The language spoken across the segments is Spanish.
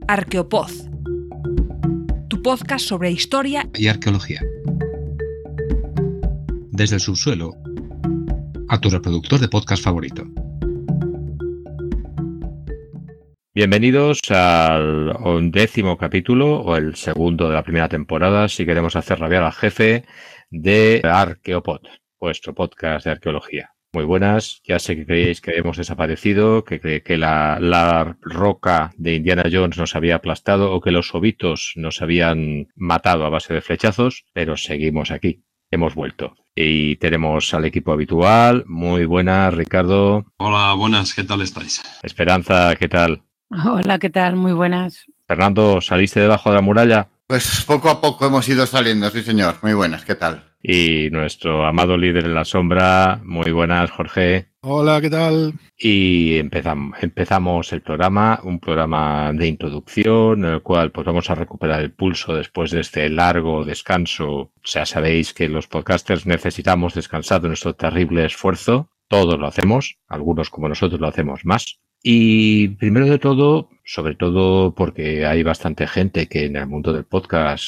Arqueopod, tu podcast sobre historia y arqueología. Desde el subsuelo a tu reproductor de podcast favorito. Bienvenidos al 11º capítulo, o el segundo de la primera temporada, si queremos hacer rabiar al jefe, de Arqueopod, vuestro podcast de arqueología. Muy buenas, ya sé que creéis que hemos desaparecido, que la roca de Indiana Jones nos había aplastado o que los ovitos nos habían matado a base de flechazos, pero seguimos aquí, hemos vuelto. Y tenemos al equipo habitual. Muy buenas, Ricardo. Hola, buenas, ¿qué tal estáis? Esperanza, ¿qué tal? Hola, ¿qué tal? Muy buenas. Fernando, ¿saliste debajo de la muralla? Pues poco a poco hemos ido saliendo, sí señor. Muy buenas, ¿qué tal? Y nuestro amado líder en la sombra, muy buenas, Jorge. Hola, ¿qué tal? Y empezamos el programa, un programa de introducción en el cual pues vamos a recuperar el pulso después de este largo descanso. Ya sabéis que los podcasters necesitamos descansar de nuestro terrible esfuerzo. Todos lo hacemos, algunos como nosotros lo hacemos más. Y primero de todo, sobre todo porque hay bastante gente que en el mundo del podcast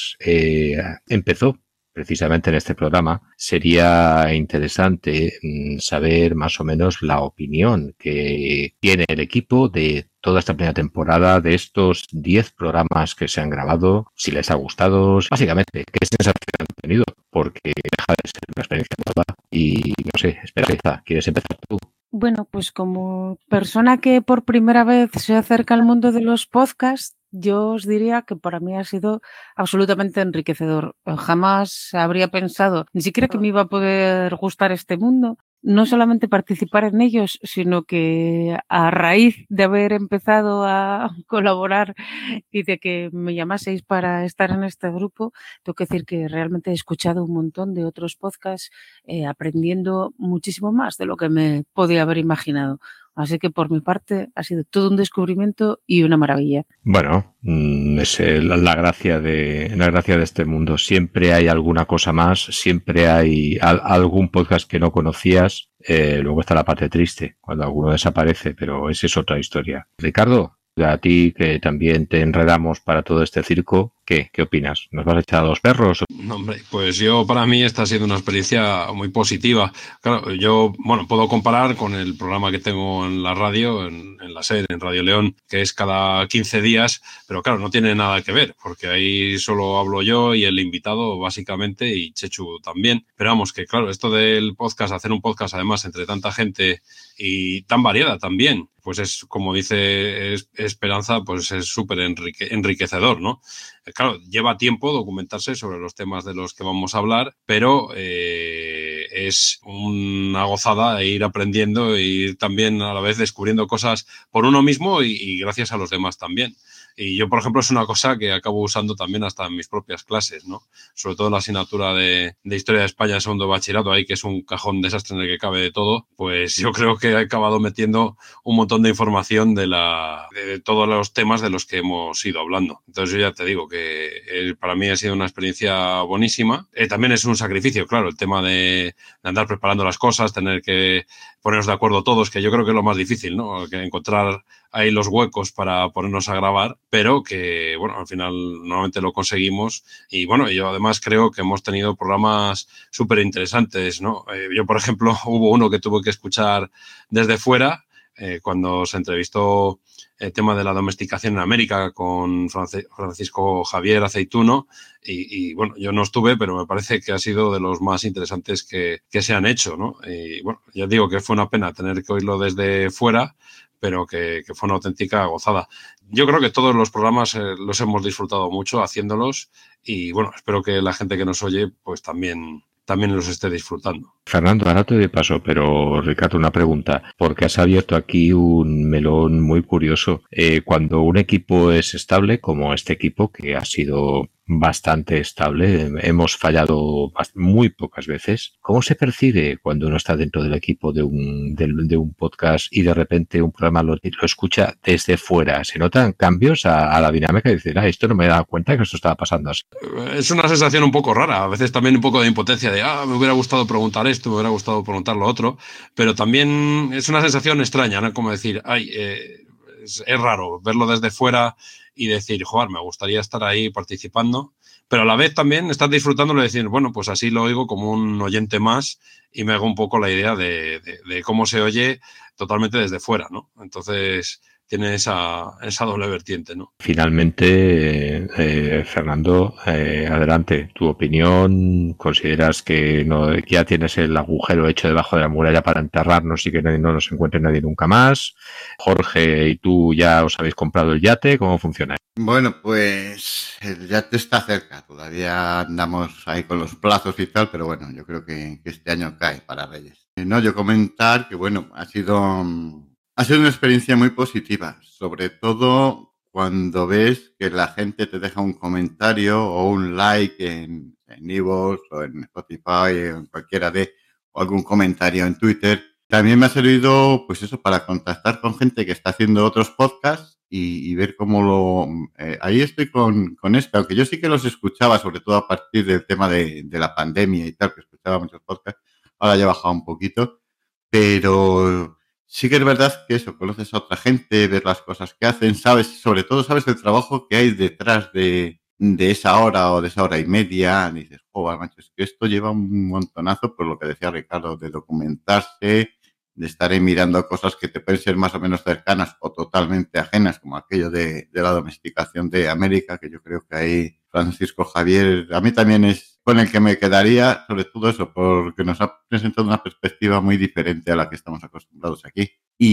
empezó precisamente en este programa, sería interesante saber más o menos la opinión que tiene el equipo de toda esta primera temporada, de estos 10 programas que se han grabado, si les ha gustado, básicamente, qué sensación han tenido, porque deja de ser una experiencia nueva. Y no sé, Esperanza, ¿quieres empezar tú? Bueno, pues como persona que por primera vez se acerca al mundo de los podcasts, yo os diría que para mí ha sido absolutamente enriquecedor. Jamás habría pensado, ni siquiera que me iba a poder gustar este mundo. No solamente participar en ellos, sino que a raíz de haber empezado a colaborar y de que me llamaseis para estar en este grupo, tengo que decir que realmente he escuchado un montón de otros podcasts, aprendiendo muchísimo más de lo que me podía haber imaginado. Así que por mi parte ha sido todo un descubrimiento y una maravilla. Bueno, es la gracia de este mundo. Siempre hay alguna cosa más, siempre hay algún podcast que no conocías. Luego está la parte triste, cuando alguno desaparece, pero esa es otra historia. Ricardo, a ti que también te enredamos para todo este circo, ¿qué opinas? ¿Nos vas a echar a los perros? No, hombre, pues para mí esta ha sido una experiencia muy positiva. Claro, yo, puedo comparar con el programa que tengo en la radio, en la SER, en Radio León, que es cada 15 días, pero claro, no tiene nada que ver, porque ahí solo hablo yo y el invitado, básicamente, y Chechu también. Pero vamos, que claro, esto del podcast, hacer un podcast además entre tanta gente y tan variada también, pues es, como dice Esperanza, pues es súper enriquecedor, ¿no? Claro, lleva tiempo documentarse sobre los temas de los que vamos a hablar, pero es una gozada ir aprendiendo e ir también a la vez descubriendo cosas por uno mismo y gracias a los demás también. Y yo, por ejemplo, es una cosa que acabo usando también hasta en mis propias clases, ¿no? Sobre todo en la asignatura de Historia de España en segundo de bachillerato, ahí que es un cajón desastre en el que cabe de todo, pues yo creo que he acabado metiendo un montón de información de todos los temas de los que hemos ido hablando. Entonces yo ya te digo que para mí ha sido una experiencia buenísima. También es un sacrificio, claro, el tema de andar preparando las cosas, tener que ponernos de acuerdo todos, que yo creo que es lo más difícil, ¿no? Que encontrar ahí los huecos para ponernos a grabar, pero que, al final normalmente lo conseguimos. Y, yo además creo que hemos tenido programas súper interesantes, ¿no? Yo, por ejemplo, hubo uno que tuve que escuchar desde fuera, cuando se entrevistó el tema de la domesticación en América con Francisco Javier Aceituno y yo no estuve, pero me parece que ha sido de los más interesantes que se han hecho, ¿no? Y ya digo que fue una pena tener que oírlo desde fuera, pero que fue una auténtica gozada. Yo creo que todos los programas los hemos disfrutado mucho haciéndolos y espero que la gente que nos oye pues también los esté disfrutando. Fernando, ahora te doy paso, pero Ricardo, una pregunta, porque has abierto aquí un melón muy curioso. Cuando un equipo es estable, como este equipo, que ha sido bastante estable, hemos fallado muy pocas veces, ¿cómo se percibe cuando uno está dentro del equipo de un podcast y de repente un programa lo escucha desde fuera? ¿Se notan cambios a la dinámica y decir, esto no me he dado cuenta que esto estaba pasando así? Es una sensación un poco rara, a veces también un poco de impotencia de, me hubiera gustado preguntar esto, me hubiera gustado preguntar lo otro, pero también es una sensación extraña, ¿no? Como decir, es raro verlo desde fuera y decir, joder, me gustaría estar ahí participando, pero a la vez también estás disfrutándolo y decir, bueno, pues así lo oigo como un oyente más y me hago un poco la idea de cómo se oye totalmente desde fuera, ¿no? Entonces tiene esa doble vertiente, ¿no? Finalmente, Fernando, adelante. ¿Tu opinión? ¿Consideras que ya tienes el agujero hecho debajo de la muralla para enterrarnos y que no nos encuentre nadie nunca más? Jorge y tú ya os habéis comprado el yate. ¿Cómo funciona? Bueno, pues el yate está cerca. Todavía andamos ahí con los plazos y tal, pero bueno, yo creo que este año cae para Reyes. No, yo comentar que, bueno, ha sido una experiencia muy positiva, sobre todo cuando ves que la gente te deja un comentario o un like en iVoox o en Spotify o en cualquiera o algún comentario en Twitter. También me ha servido, pues eso, para contactar con gente que está haciendo otros podcasts y ver cómo ahí estoy con esto, aunque yo sí que los escuchaba, sobre todo a partir del tema de la pandemia y tal, que escuchaba muchos podcasts. Ahora ya he bajado un poquito, pero sí que es verdad que eso, conoces a otra gente, ver las cosas que hacen, sobre todo sabes el trabajo que hay detrás de esa hora o de esa hora y media. Y dices, joder, macho, es que esto lleva un montonazo, por lo que decía Ricardo, de documentarse, de estar ahí mirando cosas que te pueden ser más o menos cercanas o totalmente ajenas, como aquello de la domesticación de América, que yo creo que ahí Francisco Javier, a mí también es con el que me quedaría, sobre todo eso, porque nos ha presentado una perspectiva muy diferente a la que estamos acostumbrados aquí.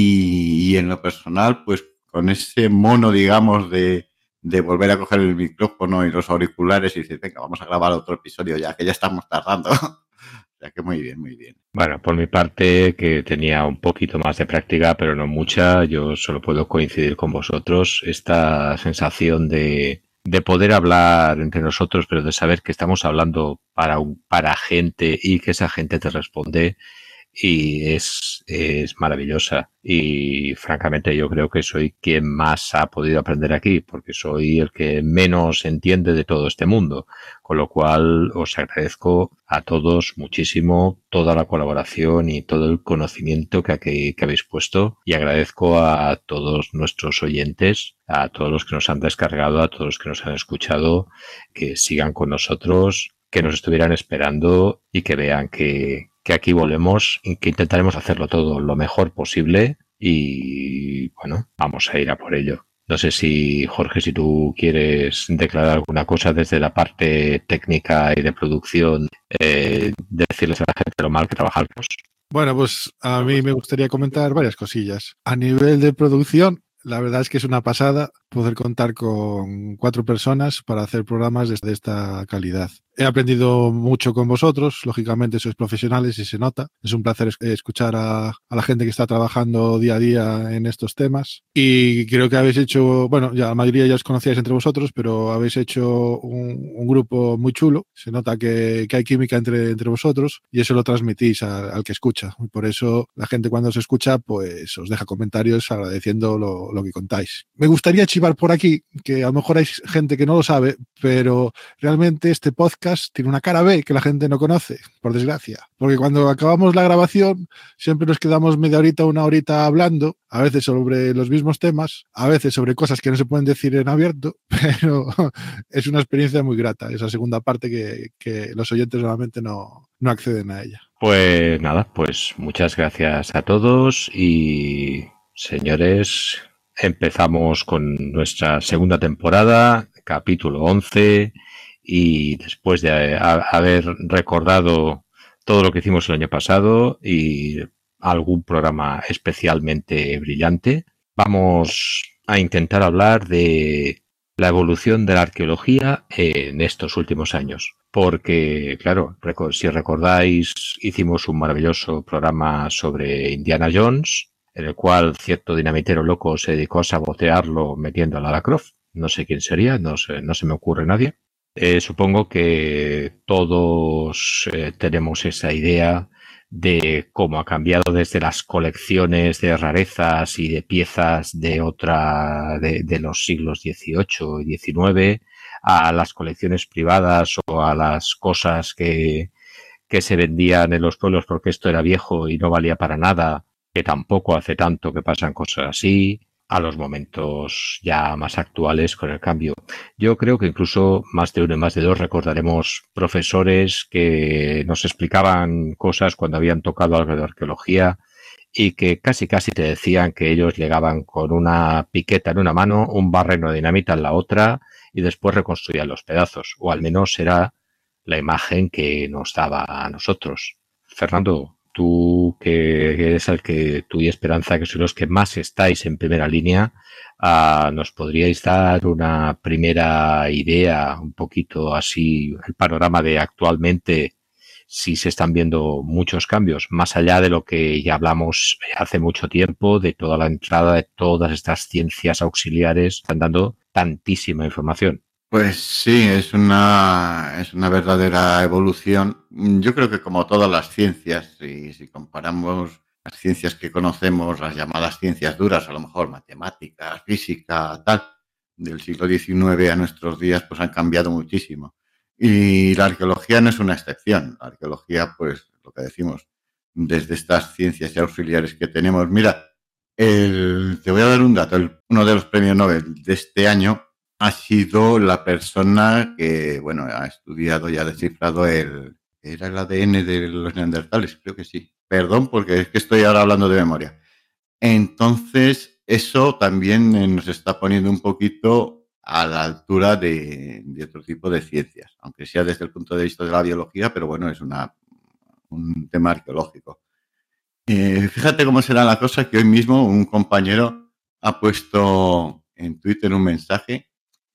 Y en lo personal, pues con ese mono, digamos, de volver a coger el micrófono y los auriculares y decir, venga, vamos a grabar otro episodio ya, que ya estamos tardando. O sea que muy bien, muy bien. Bueno, por mi parte, que tenía un poquito más de práctica, pero no mucha, yo solo puedo coincidir con vosotros. Esta sensación de poder hablar entre nosotros, pero de saber que estamos hablando para gente y que esa gente te responde, y es maravillosa. Y francamente yo creo que soy quien más ha podido aprender aquí, porque soy el que menos entiende de todo este mundo, con lo cual os agradezco a todos muchísimo toda la colaboración y todo el conocimiento que habéis puesto, y agradezco a todos nuestros oyentes, a todos los que nos han descargado, a todos los que nos han escuchado, que sigan con nosotros, que nos estuvieran esperando y que vean que aquí volvemos y que intentaremos hacerlo todo lo mejor posible, y bueno, vamos a ir a por ello. No sé si, Jorge, si tú quieres declarar alguna cosa desde la parte técnica y de producción, decirles a la gente lo mal que trabajamos. Bueno, pues a mí me gustaría comentar varias cosillas. A nivel de producción, la verdad es que es una pasada poder contar con 4 personas para hacer programas de esta calidad. He aprendido mucho con vosotros, lógicamente sois profesionales y se nota. Es un placer escuchar a la gente que está trabajando día a día en estos temas. Y creo que habéis hecho, bueno, ya la mayoría ya os conocíais entre vosotros, pero habéis hecho un grupo muy chulo. Se nota que hay química entre vosotros y eso lo transmitís al que escucha. Y por eso la gente cuando os escucha, pues os deja comentarios agradeciendo lo que contáis. Me gustaría chivar por aquí, que a lo mejor hay gente que no lo sabe, pero realmente este podcast tiene una cara B que la gente no conoce, por desgracia. Porque cuando acabamos la grabación siempre nos quedamos media horita, una horita hablando, a veces sobre los mismos temas, a veces sobre cosas que no se pueden decir en abierto, pero es una experiencia muy grata, esa segunda parte que los oyentes normalmente no acceden a ella. Pues nada, pues muchas gracias a todos y señores, empezamos con nuestra segunda temporada, capítulo 11, y después de haber recordado todo lo que hicimos el año pasado y algún programa especialmente brillante, vamos a intentar hablar de la evolución de la arqueología en estos últimos años. Porque, claro, si recordáis, hicimos un maravilloso programa sobre Indiana Jones, en el cual cierto dinamitero loco se dedicó a sabotearlo metiendo a Lara Croft. No sé quién sería, no se me ocurre nadie. Supongo que todos tenemos esa idea de cómo ha cambiado desde las colecciones de rarezas y de piezas de los siglos XVIII y XIX a las colecciones privadas o a las cosas que se vendían en los pueblos porque esto era viejo y no valía para nada, que tampoco hace tanto que pasan cosas así, a los momentos ya más actuales con el cambio. Yo creo que incluso más de uno y más de dos recordaremos profesores que nos explicaban cosas cuando habían tocado algo de arqueología y que casi te decían que ellos llegaban con una piqueta en una mano, un barreno de dinamita en la otra y después reconstruían los pedazos, o al menos era la imagen que nos daba a nosotros. Fernando, tú que eres el que, tú y Esperanza, que sois los que más estáis en primera línea, ¿nos podríais dar una primera idea, un poquito así, el panorama de actualmente, si se están viendo muchos cambios, más allá de lo que ya hablamos hace mucho tiempo, de toda la entrada de todas estas ciencias auxiliares, están dando tantísima información? Pues sí, es una verdadera evolución. Yo creo que como todas las ciencias, si comparamos las ciencias que conocemos, las llamadas ciencias duras, a lo mejor matemáticas, física, tal, del siglo XIX a nuestros días, pues han cambiado muchísimo. Y la arqueología no es una excepción. La arqueología, pues lo que decimos, desde estas ciencias auxiliares que tenemos. Mira, te voy a dar un dato. Uno de los premios Nobel de este año ha sido la persona que, bueno, ha estudiado y ha descifrado era el ADN de los neandertales, creo que sí. Perdón, porque es que estoy ahora hablando de memoria. Entonces, eso también nos está poniendo un poquito a la altura de otro tipo de ciencias, aunque sea desde el punto de vista de la biología, pero bueno, es un tema arqueológico. Fíjate cómo será la cosa que hoy mismo un compañero ha puesto en Twitter un mensaje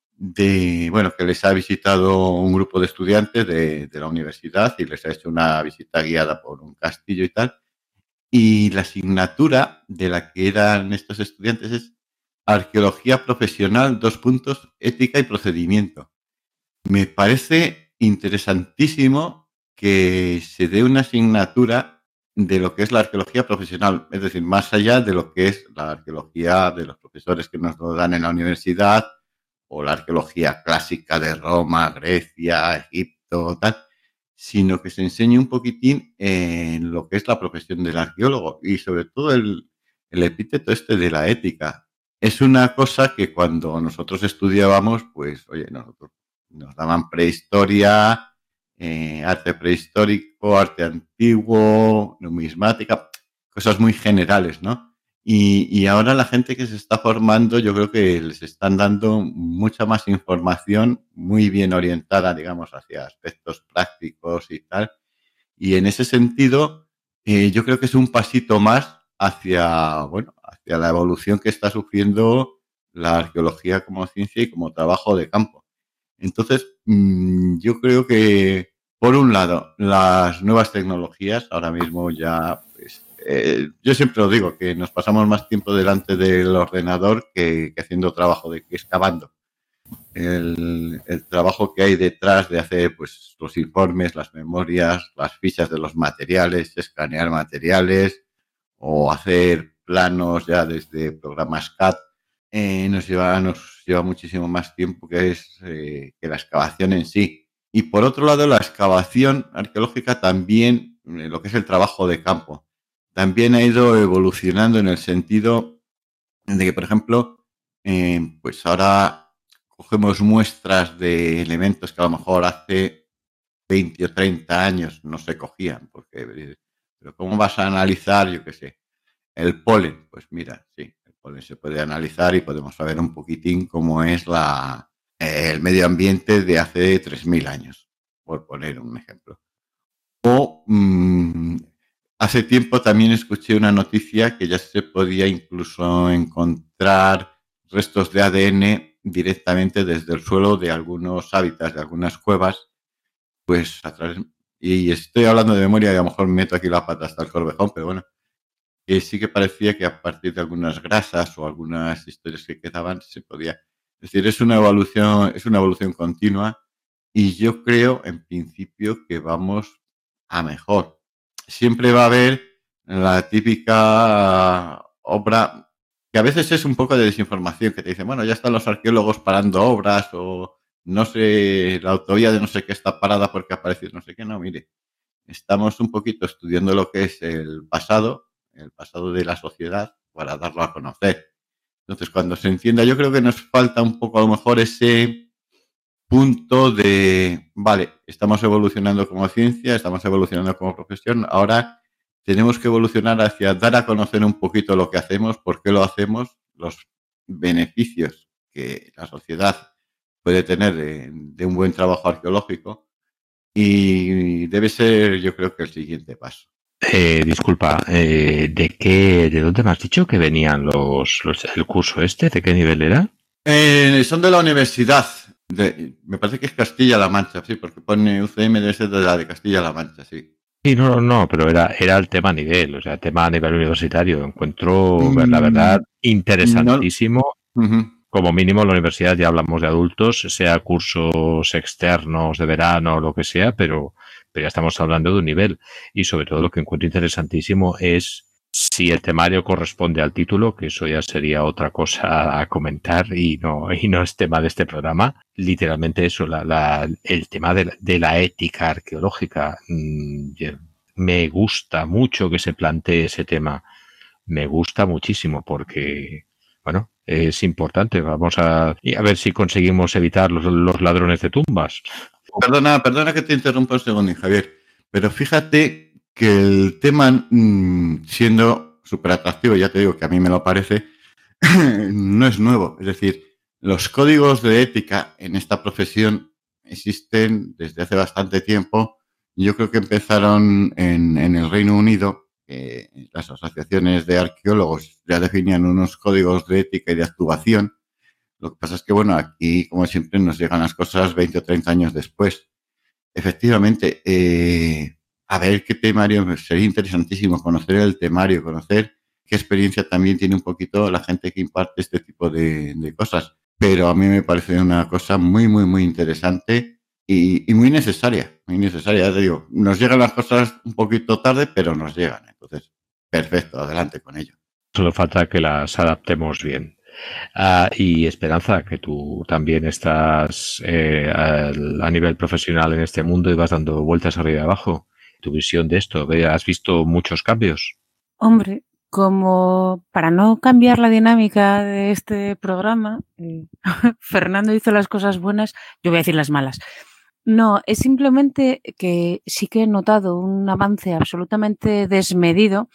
bueno, que les ha visitado un grupo de estudiantes de la universidad y les ha hecho una visita guiada por un castillo y tal. Y la asignatura de la que eran estos estudiantes es Arqueología Profesional, ética y procedimiento. Me parece interesantísimo que se dé una asignatura de lo que es la arqueología profesional, es decir, más allá de lo que es la arqueología de los profesores que nos lo dan en la universidad o la arqueología clásica de Roma, Grecia, Egipto, tal, sino que se enseñe un poquitín en lo que es la profesión del arqueólogo y sobre todo el epíteto este de la ética. Es una cosa que cuando nosotros estudiábamos, pues, oye, nosotros nos daban prehistoria, arte prehistórico, arte antiguo, numismática, cosas muy generales, ¿no? Y ahora la gente que se está formando, yo creo que les están dando mucha más información, muy bien orientada, digamos, hacia aspectos prácticos y tal. Y en ese sentido, yo creo que es un pasito más hacia, bueno, hacia la evolución que está sufriendo la arqueología como ciencia y como trabajo de campo. Entonces, yo creo que, por un lado, las nuevas tecnologías, ahora mismo ya, pues, yo siempre lo digo, que nos pasamos más tiempo delante del ordenador que haciendo trabajo que excavando. El trabajo que hay detrás de hacer pues los informes, las memorias, las fichas de los materiales, escanear materiales o hacer planos ya desde programas CAD, nos lleva muchísimo más tiempo que la excavación en sí. Y por otro lado, la excavación arqueológica también, lo que es el trabajo de campo, también ha ido evolucionando en el sentido de que, por ejemplo, pues ahora cogemos muestras de elementos que a lo mejor hace 20 o 30 años no se cogían, pero ¿cómo vas a analizar, yo qué sé, el polen? Pues mira, sí, el polen se puede analizar y podemos saber un poquitín cómo es el medio ambiente de hace 3000 años, por poner un ejemplo. O hace tiempo también escuché una noticia que ya se podía incluso encontrar restos de ADN directamente desde el suelo de algunos hábitats, de algunas cuevas, pues a través, y estoy hablando de memoria y a lo mejor meto aquí la pata hasta el corvejón, pero bueno, que sí que parecía que a partir de algunas grasas o algunas historias que quedaban se podía. Es decir, es una evolución continua y yo creo en principio que vamos a mejor. Siempre va a haber la típica obra que a veces es un poco de desinformación, que te dicen, bueno, ya están los arqueólogos parando obras o no sé, la autovía de no sé qué está parada porque ha aparecido no sé qué. No, mire, estamos un poquito estudiando lo que es el pasado de la sociedad para darlo a conocer. Entonces, cuando se entienda, yo creo que nos falta un poco a lo mejor ese punto de, vale, estamos evolucionando como ciencia, estamos evolucionando como profesión, ahora tenemos que evolucionar hacia dar a conocer un poquito lo que hacemos, por qué lo hacemos, los beneficios que la sociedad puede tener de un buen trabajo arqueológico, y debe ser, yo creo que el siguiente paso. Disculpa, ¿de dónde me has dicho que venían el curso este? ¿De qué nivel era? Son de la universidad, me parece que es Castilla-La Mancha, sí, porque pone UCM, debe ser de la de Castilla-La Mancha, sí. Sí, no, pero era el tema a nivel, o sea, tema a nivel universitario. Encuentro, la verdad, interesantísimo. No. Como mínimo, en la universidad ya hablamos de adultos, sea cursos externos de verano o lo que sea, pero ya estamos hablando de un nivel. Y sobre todo lo que encuentro interesantísimo es si el temario corresponde al título, que eso ya sería otra cosa a comentar y no es tema de este programa. Literalmente eso, el tema de la ética arqueológica. Me gusta mucho que se plantee ese tema. Me gusta muchísimo porque, bueno, es importante. Vamos a ver si conseguimos evitar los ladrones de tumbas. Perdona que te interrumpa un segundo, Javier, pero fíjate que el tema, siendo súper atractivo, ya te digo que a mí me lo parece, no es nuevo. Es decir, los códigos de ética en esta profesión existen desde hace bastante tiempo. Yo creo que empezaron en el Reino Unido. Las asociaciones de arqueólogos ya definían unos códigos de ética y de actuación. Lo que pasa es que, bueno, aquí, como siempre, nos llegan las cosas 20 o 30 años después. Efectivamente, a ver qué temario, sería interesantísimo conocer el temario, conocer qué experiencia también tiene un poquito la gente que imparte este tipo de cosas. Pero a mí me parece una cosa muy, muy, muy interesante y muy necesaria, ya te digo. Nos llegan las cosas un poquito tarde, pero nos llegan. Entonces, perfecto, adelante con ello. Solo falta que las adaptemos bien. Y Esperanza, que tú también estás a nivel profesional en este mundo y vas dando vueltas arriba y abajo. Tu visión de esto, ¿has visto muchos cambios? Hombre, como para no cambiar la dinámica de este programa, Fernando hizo las cosas buenas, yo voy a decir las malas. No, es simplemente que sí que he notado un avance absolutamente desmedido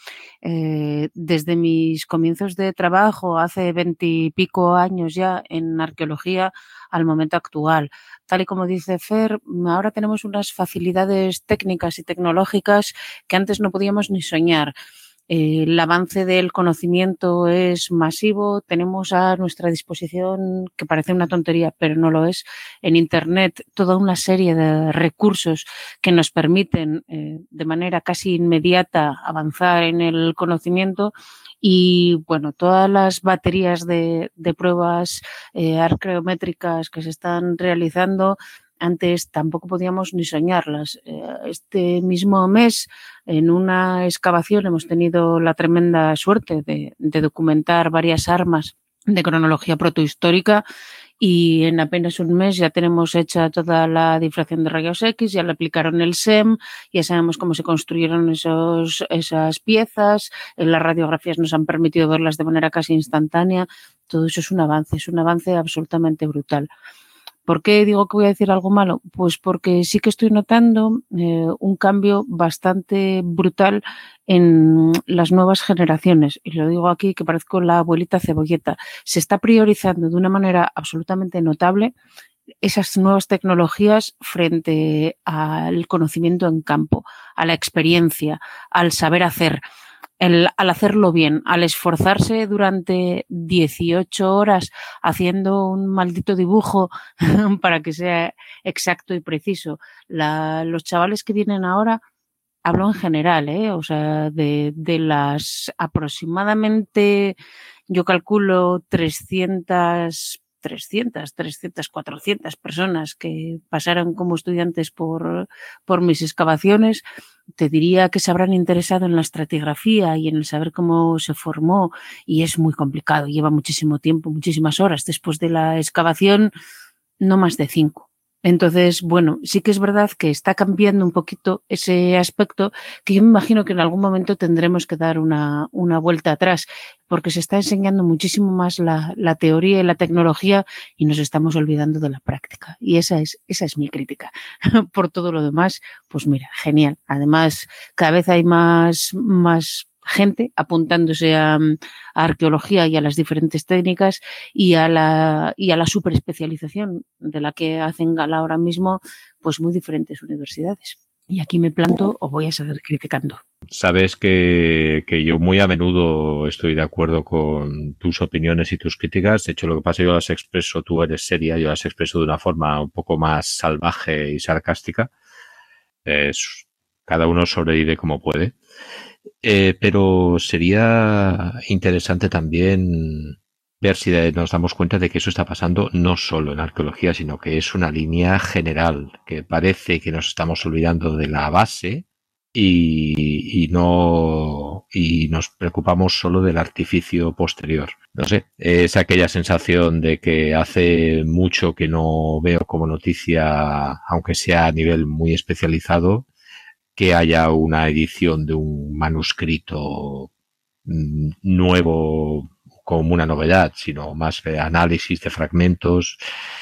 desde mis comienzos de trabajo hace 20 y pico años ya en arqueología al momento actual. Tal y como dice Fer, ahora tenemos unas facilidades técnicas y tecnológicas que antes no podíamos ni soñar. El avance del conocimiento es masivo, tenemos a nuestra disposición, que parece una tontería, pero no lo es, en Internet toda una serie de recursos que nos permiten de manera casi inmediata avanzar en el conocimiento y, bueno, todas las baterías de pruebas arqueométricas que se están realizando. Antes tampoco podíamos ni soñarlas. Este mismo mes, en una excavación, hemos tenido la tremenda suerte de documentar varias armas de cronología protohistórica y en apenas un mes ya tenemos hecha toda la difracción de rayos X, ya le aplicaron el SEM, ya sabemos cómo se construyeron esas piezas, las radiografías nos han permitido verlas de manera casi instantánea. Todo eso es un avance absolutamente brutal. ¿Por qué digo que voy a decir algo malo? Pues porque sí que estoy notando un cambio bastante brutal en las nuevas generaciones. Y lo digo aquí que parezco la abuelita cebolleta. Se está priorizando de una manera absolutamente notable esas nuevas tecnologías frente al conocimiento en campo, a la experiencia, al saber hacer. Al hacerlo bien, al esforzarse durante 18 horas haciendo un maldito dibujo para que sea exacto y preciso. Los chavales que vienen ahora, hablo en general, o sea, de las aproximadamente, yo calculo 300, 400 personas que pasaron como estudiantes por mis excavaciones, te diría que se habrán interesado en la estratigrafía y en el saber cómo se formó, y es muy complicado, lleva muchísimo tiempo, muchísimas horas. Después de la excavación, no más de 5. Entonces, bueno, sí que es verdad que está cambiando un poquito ese aspecto, que yo me imagino que en algún momento tendremos que dar una vuelta atrás, porque se está enseñando muchísimo más la teoría y la tecnología y nos estamos olvidando de la práctica. Y esa es mi crítica. Por todo lo demás, pues mira, genial. Además, cada vez hay más gente apuntándose a arqueología y a las diferentes técnicas y a la superespecialización de la que hacen gala ahora mismo pues muy diferentes universidades. Y aquí me planto o voy a seguir criticando. Sabes que yo muy a menudo estoy de acuerdo con tus opiniones y tus críticas. De hecho, lo que pasa, yo las expreso, tú eres seria, yo las expreso de una forma un poco más salvaje y sarcástica. Cada uno sobrevive como puede. Pero sería interesante también ver si nos damos cuenta de que eso está pasando no solo en arqueología, sino que es una línea general, que parece que nos estamos olvidando de la base y nos preocupamos solo del artificio posterior. No sé, es aquella sensación de que hace mucho que no veo como noticia, aunque sea a nivel muy especializado, que haya una edición de un manuscrito nuevo como una novedad, sino más de análisis de fragmentos.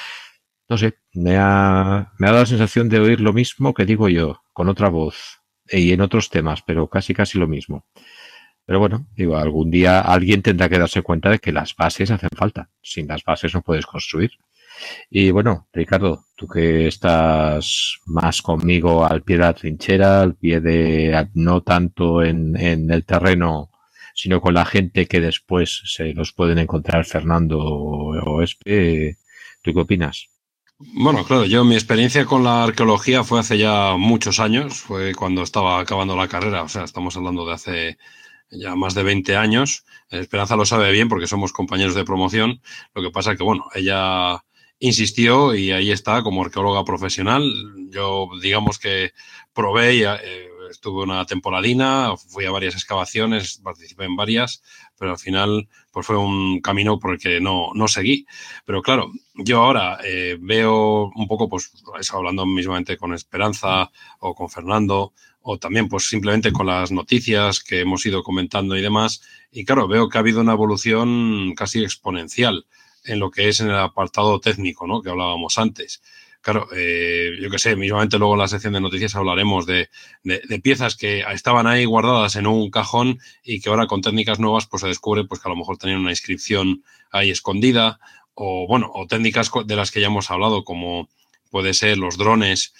No sé, me ha dado la sensación de oír lo mismo que digo yo, con otra voz y en otros temas, pero casi lo mismo. Pero bueno, digo, algún día alguien tendrá que darse cuenta de que las bases hacen falta. Sin las bases no puedes construir. Y bueno, Ricardo, tú que estás más conmigo al pie de la trinchera, al pie de, no tanto en el terreno, sino con la gente que después se los pueden encontrar, Fernando o Espe, ¿tú qué opinas? Bueno, claro, mi experiencia con la arqueología fue hace ya muchos años, fue cuando estaba acabando la carrera, o sea, estamos hablando de hace ya más de 20 años. Esperanza lo sabe bien porque somos compañeros de promoción. Lo que pasa es que, bueno, ella insistió y ahí está como arqueóloga profesional. Yo, digamos que probé y estuve una temporadina, fui a varias excavaciones, participé en varias, pero al final pues fue un camino por el que no seguí. Pero claro, yo ahora veo un poco, pues eso, hablando mismamente con Esperanza o con Fernando, o también pues simplemente con las noticias que hemos ido comentando y demás, y claro, veo que ha habido una evolución casi exponencial en lo que es en el apartado técnico, ¿no?, que hablábamos antes. Claro, yo qué sé, mismamente luego en la sección de noticias hablaremos de piezas que estaban ahí guardadas en un cajón y que ahora con técnicas nuevas pues se descubre pues que a lo mejor tenían una inscripción ahí escondida, o bueno, o técnicas de las que ya hemos hablado, como puede ser los drones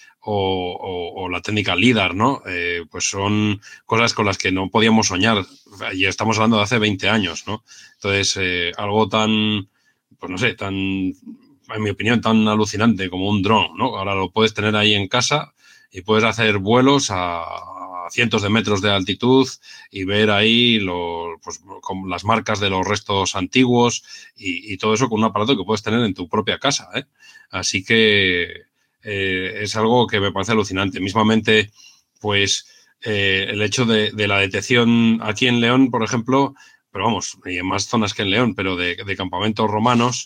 o la técnica LIDAR, ¿no? Pues son cosas con las que no podíamos soñar, y estamos hablando de hace 20 años, ¿no? Entonces, algo tan, pues no sé, tan, en mi opinión, tan alucinante como un dron, ¿no? Ahora lo puedes tener ahí en casa y puedes hacer vuelos a cientos de metros de altitud y ver ahí pues, con las marcas de los restos antiguos y todo eso con un aparato que puedes tener en tu propia casa, ¿eh? Así que es algo que me parece alucinante. Mismamente, pues el hecho de la detección aquí en León, por ejemplo, pero vamos, y en más zonas que en León, pero de campamentos romanos,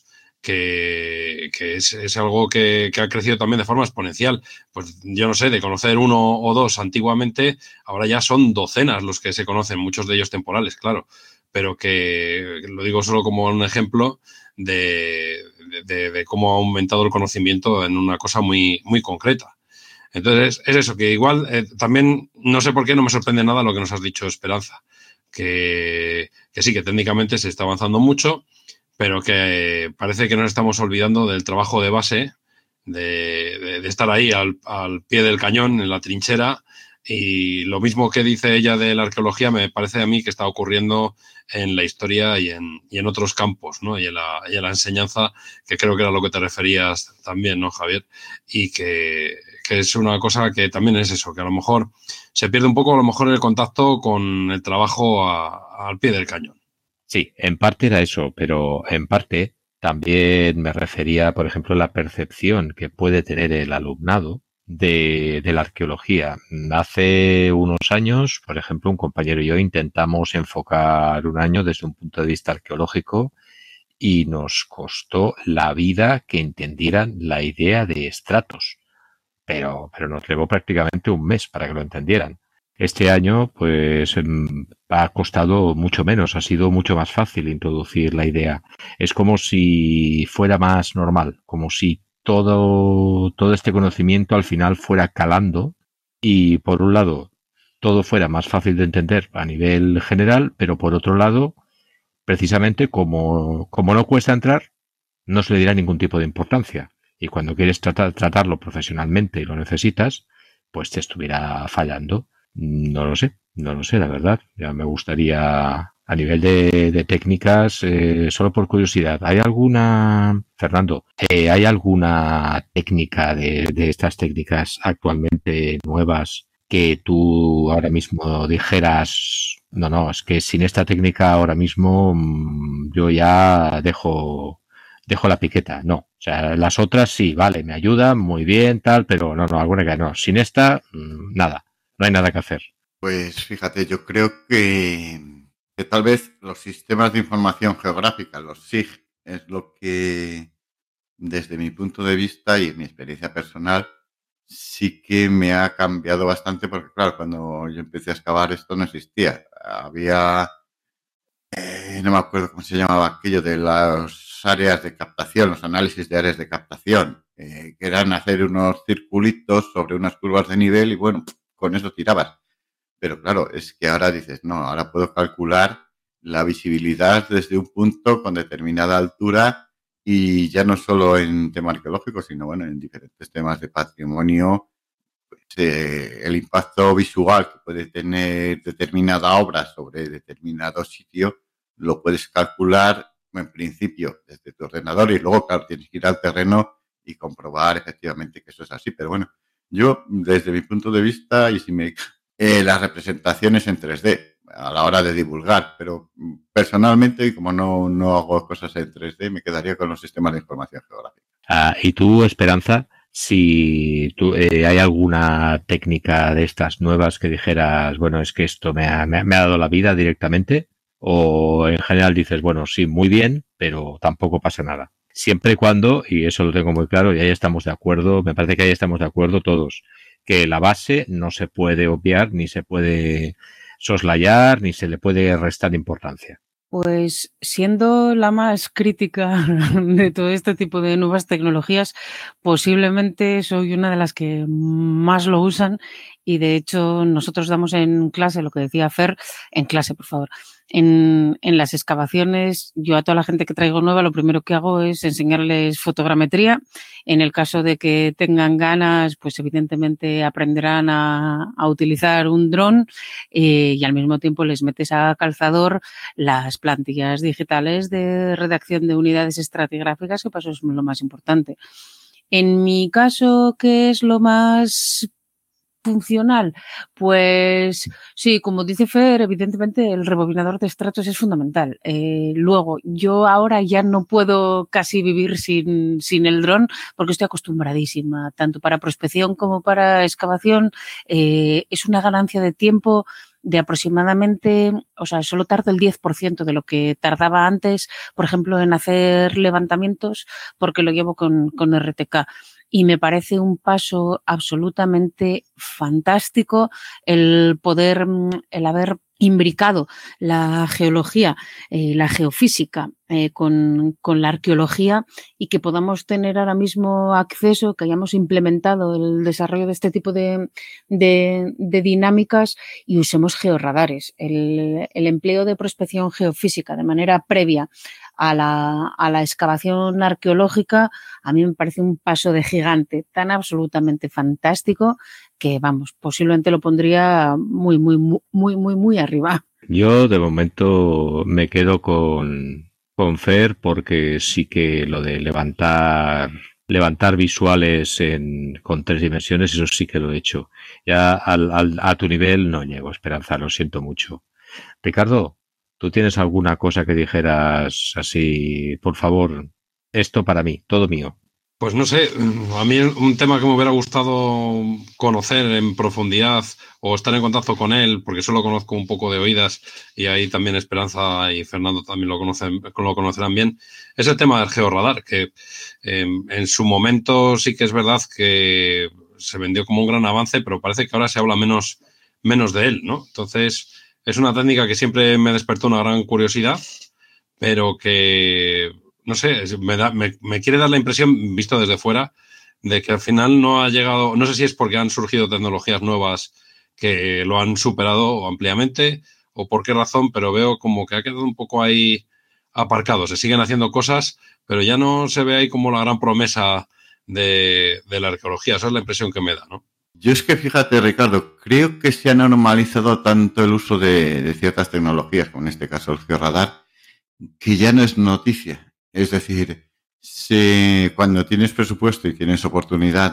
que es algo que ha crecido también de forma exponencial. Pues yo no sé, de conocer uno o dos antiguamente, ahora ya son docenas los que se conocen, muchos de ellos temporales, claro, pero que lo digo solo como un ejemplo de cómo ha aumentado el conocimiento en una cosa muy, muy concreta. Entonces, es eso, que igual también no sé por qué no me sorprende nada lo que nos has dicho, Esperanza, que sí, que técnicamente se está avanzando mucho, pero que parece que nos estamos olvidando del trabajo de base, de estar ahí al pie del cañón, en la trinchera, y lo mismo que dice ella de la arqueología me parece a mí que está ocurriendo en la historia y en otros campos, ¿no? Y en la enseñanza, que creo que era lo que te referías también, ¿no, Javier? Y que es una cosa que también es eso, que a lo mejor se pierde un poco a lo mejor el contacto con el trabajo al pie del cañón. Sí, en parte era eso, pero en parte también me refería, por ejemplo, a la percepción que puede tener el alumnado de la arqueología. Hace unos años, por ejemplo, un compañero y yo intentamos enfocar un año desde un punto de vista arqueológico y nos costó la vida que entendieran la idea de estratos. Pero nos llevó prácticamente un mes para que lo entendieran. Este año, pues, ha costado mucho menos, ha sido mucho más fácil introducir la idea. Es como si fuera más normal, como si todo este conocimiento al final fuera calando y, por un lado, todo fuera más fácil de entender a nivel general, pero por otro lado, precisamente como no cuesta entrar, no se le dirá ningún tipo de importancia. Y cuando quieres tratarlo profesionalmente y lo necesitas, pues te estuviera fallando. No lo sé, la verdad. Ya me gustaría, a nivel de técnicas, solo por curiosidad, ¿hay alguna, Fernando, hay alguna técnica de estas técnicas actualmente nuevas que tú ahora mismo dijeras, no, es que sin esta técnica ahora mismo yo ya dejo la piqueta? No, o sea, las otras sí, vale, me ayudan, muy bien, tal, pero no, alguna que no. Sin esta, nada, no hay nada que hacer. Pues fíjate, yo creo que tal vez los sistemas de información geográfica, los SIG, es lo que, desde mi punto de vista y mi experiencia personal, sí que me ha cambiado bastante, porque claro, cuando yo empecé a excavar esto no existía. Había, no me acuerdo cómo se llamaba aquello de las áreas de captación, los análisis de áreas de captación, que eran hacer unos circulitos sobre unas curvas de nivel y bueno, con eso tirabas. Pero claro, es que ahora dices, no, ahora puedo calcular la visibilidad desde un punto con determinada altura y ya no solo en tema arqueológico, sino bueno, en diferentes temas de patrimonio, pues, el impacto visual que puede tener determinada obra sobre determinado sitio, lo puedes calcular en principio desde tu ordenador y luego, claro, tienes que ir al terreno y comprobar efectivamente que eso es así. Pero bueno, yo desde mi punto de vista, y si me... las representaciones en 3D a la hora de divulgar, pero personalmente, y como no hago cosas en 3D, me quedaría con los sistemas de información geográfica. ¿Y tú, Esperanza, si hay alguna técnica de estas nuevas que dijeras, bueno, es que esto me ha dado la vida directamente? ¿O en general dices, bueno, sí, muy bien, pero tampoco pasa nada? Siempre y cuando, y eso lo tengo muy claro, y ahí estamos de acuerdo, me parece que ahí estamos de acuerdo todos, que la base no se puede obviar, ni se puede soslayar, ni se le puede restar importancia. Pues siendo la más crítica de todo este tipo de nuevas tecnologías, posiblemente soy una de las que más lo usan y de hecho nosotros damos en clase, lo que decía Fer, en clase, por favor, en las excavaciones, yo a toda la gente que traigo nueva lo primero que hago es enseñarles fotogrametría. En el caso de que tengan ganas, pues evidentemente aprenderán a utilizar un dron y al mismo tiempo les metes a calzador las plantillas digitales de redacción de unidades estratigráficas, que eso es lo más importante. En mi caso, ¿qué es lo más funcional? Pues sí, como dice Fer, evidentemente el rebobinador de estratos es fundamental. Luego, yo ahora ya no puedo casi vivir sin el dron porque estoy acostumbradísima, tanto para prospección como para excavación. Es una ganancia de tiempo de aproximadamente, o sea, solo tardo el 10% de lo que tardaba antes, por ejemplo, en hacer levantamientos, porque lo llevo con RTK. Y me parece un paso absolutamente fantástico el poder, el haber imbricado la geología, la geofísica con la arqueología y que podamos tener ahora mismo acceso, que hayamos implementado el desarrollo de este tipo de dinámicas y usemos georradares. El empleo de prospección geofísica de manera previa a la excavación arqueológica, a mí me parece un paso de gigante tan absolutamente fantástico que, vamos, posiblemente lo pondría muy arriba. Yo, de momento, me quedo con Fer porque sí que lo de levantar visuales con 3 dimensiones, eso sí que lo he hecho. Ya a tu nivel no llego, Esperanza, lo siento mucho. Ricardo, ¿tú tienes alguna cosa que dijeras así, por favor, esto para mí, todo mío? Pues no sé, a mí un tema que me hubiera gustado conocer en profundidad o estar en contacto con él, porque solo conozco un poco de oídas y ahí también Esperanza y Fernando también lo conocerán bien, es el tema del georradar, que en su momento sí que es verdad que se vendió como un gran avance, pero parece que ahora se habla menos de él, ¿no? Entonces, es una técnica que siempre me despertó una gran curiosidad, pero que no sé, me quiere dar la impresión, visto desde fuera, de que al final no ha llegado, no sé si es porque han surgido tecnologías nuevas que lo han superado ampliamente o por qué razón, pero veo como que ha quedado un poco ahí aparcado. Se siguen haciendo cosas, pero ya no se ve ahí como la gran promesa de la arqueología. Esa es la impresión que me da, ¿no? Yo es que fíjate, Ricardo, creo que se ha normalizado tanto el uso de ciertas tecnologías, como en este caso el georradar, que ya no es noticia. Es decir, cuando tienes presupuesto y tienes oportunidad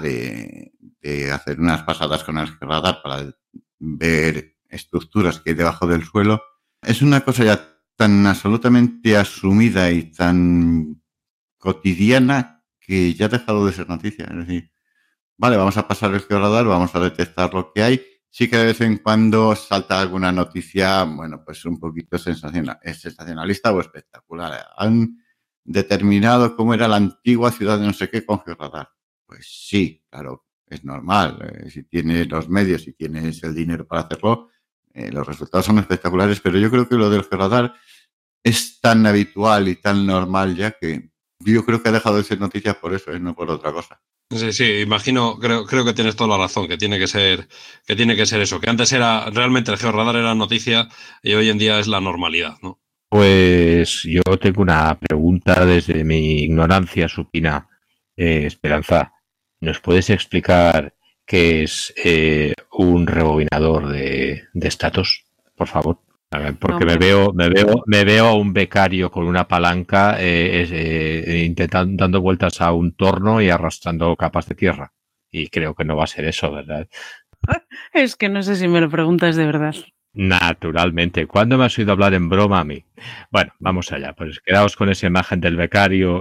de hacer unas pasadas con el georradar para ver estructuras que hay debajo del suelo, es una cosa ya tan absolutamente asumida y tan cotidiana que ya ha dejado de ser noticia. Es decir, vale, vamos a pasar el georradar, vamos a detectar lo que hay. Sí que de vez en cuando salta alguna noticia, bueno, pues un poquito sensacionalista o espectacular. Han determinado cómo era la antigua ciudad de no sé qué con georradar. Pues sí, claro, es normal. Si tienes los medios, si tienes el dinero para hacerlo, los resultados son espectaculares, pero yo creo que lo del georradar es tan habitual y tan normal ya que yo creo que ha dejado de ser noticia por eso, no por otra cosa. Sí, imagino, creo que tienes toda la razón, que tiene que ser eso, que antes era realmente el georradar era noticia y hoy en día es la normalidad, ¿no? Pues yo tengo una pregunta desde mi ignorancia supina. Esperanza, ¿nos puedes explicar qué es un rebobinador de estatos, por favor? Porque me veo a un becario con una palanca intentando dando vueltas a un torno y arrastrando capas de tierra. Y creo que no va a ser eso, ¿verdad? Es que no sé si me lo preguntas de verdad. Naturalmente. ¿Cuándo me has oído hablar en broma a mí? Bueno, vamos allá. Pues quedaos con esa imagen del becario